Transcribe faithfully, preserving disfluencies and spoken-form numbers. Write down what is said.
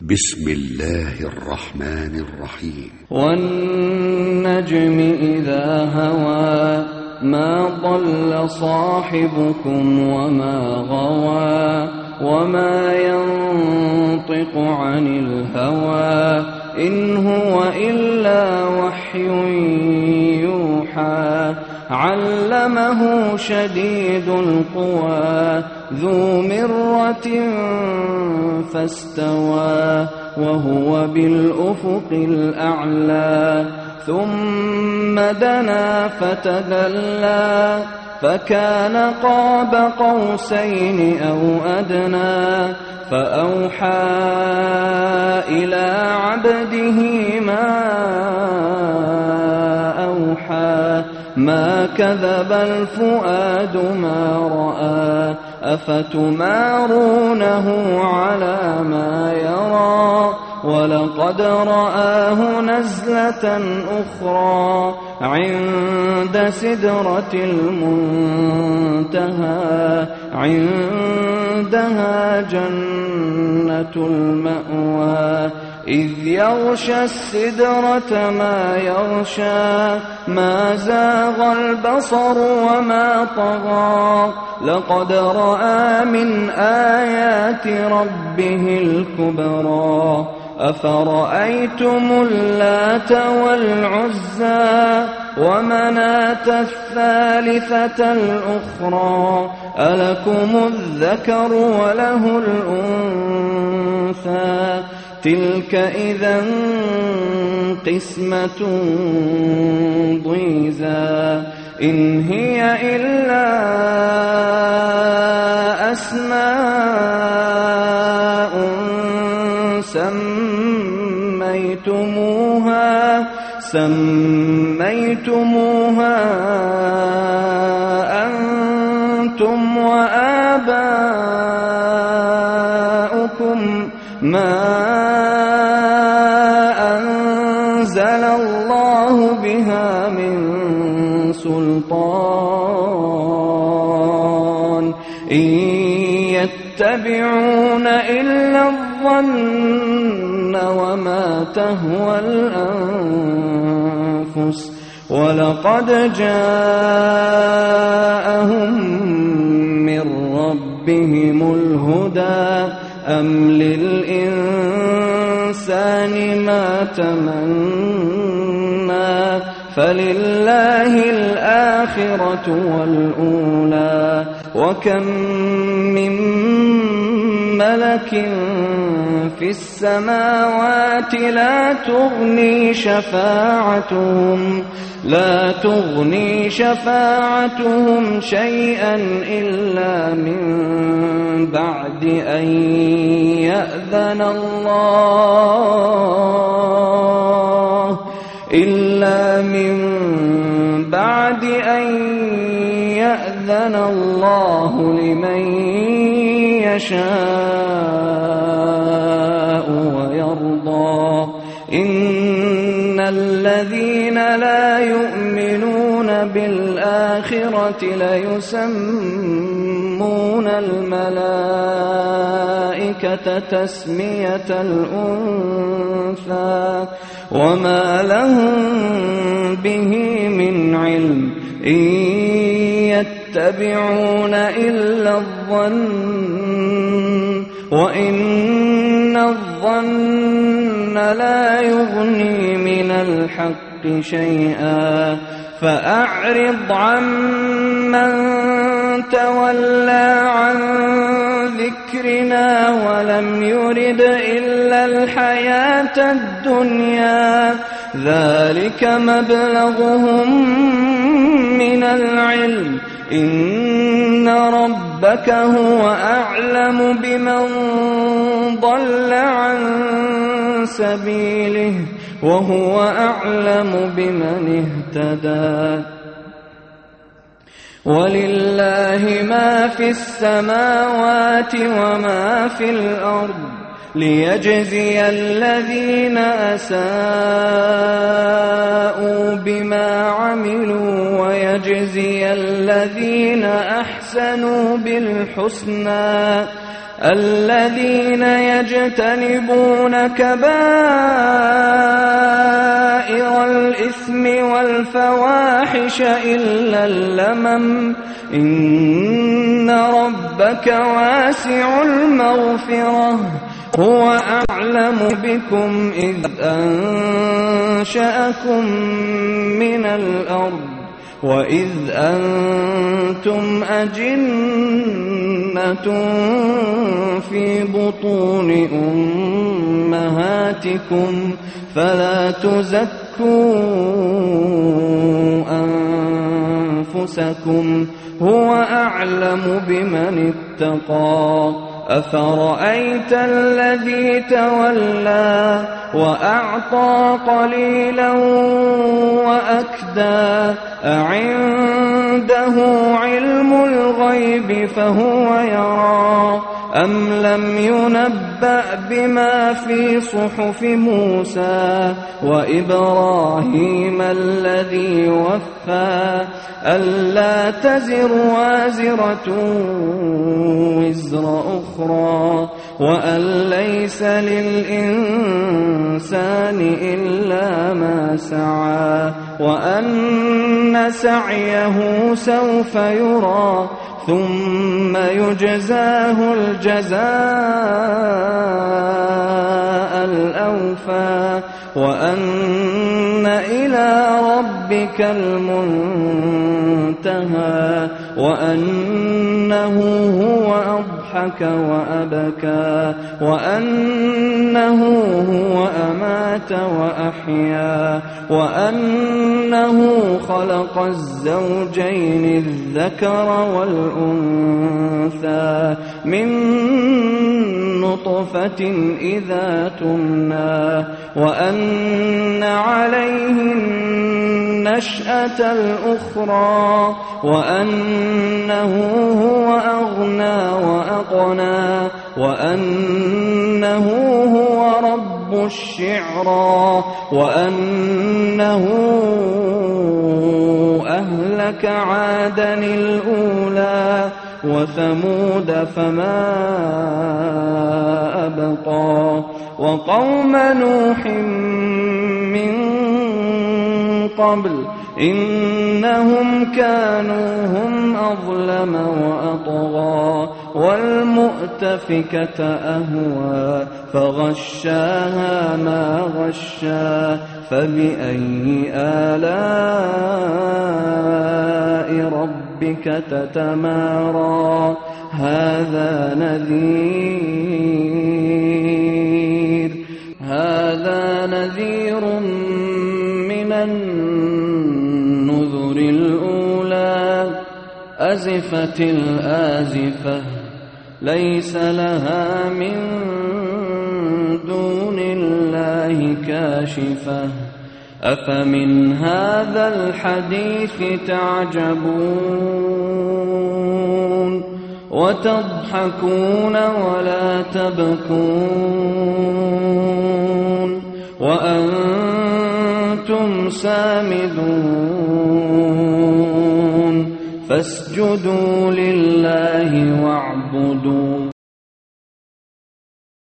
بسم الله الرحمن الرحيم. والنجم إذا هوى ما ضل صاحبكم وما غوى وما ينطق عن الهوى إن هو إلا وحي يوحى علمه شديد القوى ذو مرة فاستوى وهو بالأفق الأعلى ثم دنا فتدلى فكان قاب قوسين أو أدنى فأوحى إلى عبده ما أوحى ما كذب الفؤاد ما رأى أفتمارونه على ما يرى ولقد رآه نزلة أخرى عند سدرة المنتهى عندها جنة المأوى إذ يغشى السدرة ما يغشى ما زاغ البصر وما طغى لقد رأى من آيات ربه الكبرى أفرأيتم اللات والعزى ومناة الثالثة الأخرى ألكم الذكر وله الأنثى تلك إذا قسمة ضيزى إن هي إلا أسماء سميتموها سميتموها أنتم وآباؤكم ما أنزل الله بها من سلطان إن يتبعون إلا الظن وما تهوى الأنفس ولقد جاءهم من ربهم الهدى أم للإنسان ما تمنى فلله الآخرة والأولى وكم من ملك في السماوات لا تغني شفاعتهم لا تغني شفاعتهم شيئا إلا من بعد أن يأذن الله إلا من بعد أن يأذن الله لمن يشاء ويرضى إن الذين لا يؤمنون بالآخرة ليسمون الملائكة تسمية الأنثى وما لهم به من علم إن يتبعون إلا الظن وإن الظن لا يغني من الحق شيئا فأعرض عمن تولى عن ذكرنا ولم يرد إلا الحياة الدنيا ذلك مبلغهم من العلم إن ربك هو أعلم بمن ضل عن سبيله وهو أعلم بمن اهتدى ولله ما في السماوات وما في الأرض ليجزي الذين أساءوا بما عملوا ويجزي الذين أحسنوا بالحسنى الذين يجتنبون كبائر الإثم والفواحش إلا اللمم إن ربك واسع المغفرة هو أعلم بكم إذ أنشأكم من الأرض وإذ أنتم أجنة في بطون أمهاتكم فلا تزكوا أنفسكم هو أعلم بمن اتقى أفرأيت الذي تولى وأعطى قليلا وأكدى أعنده علم الغيب فهو يرى أم لم ينبأ بما في صحف موسى وإبراهيم الذي وفى ألا تزر وازرة وزر أخرى وأن ليس للإنسان إلا ما سعى وأن سعيه سوف يرى ثم يجزاه الجزاء الأوفى وأن إلى ربك المنتهى وأنه هو أضحك وأبكى وأنه هو أمات وأحيا وأنه خلق الزوجين الذكر والأنثى من نطفة إذا تمنى وأن عليه النشأة الأخرى وأنه هو أغنى وأقنى وأنه هو رب الشعرى وأنه أهلك عادا الأولى وثمود فما أبقى وقوم نوح من قبل إنهم كانوا هم أظلم وأطغى والمؤتفكة أهوى فغشاها ما غشا فبأي آلاء ربك تتمارى هذا نذير هذا نذير من النذر الأولى أزفت الآزفة ليس لها من دون الله كاشفة أفمن هذا الحديث تعجبون وتضحكون ولا تبكون وأنتم سامدون فاسجدوا لله واعبدوا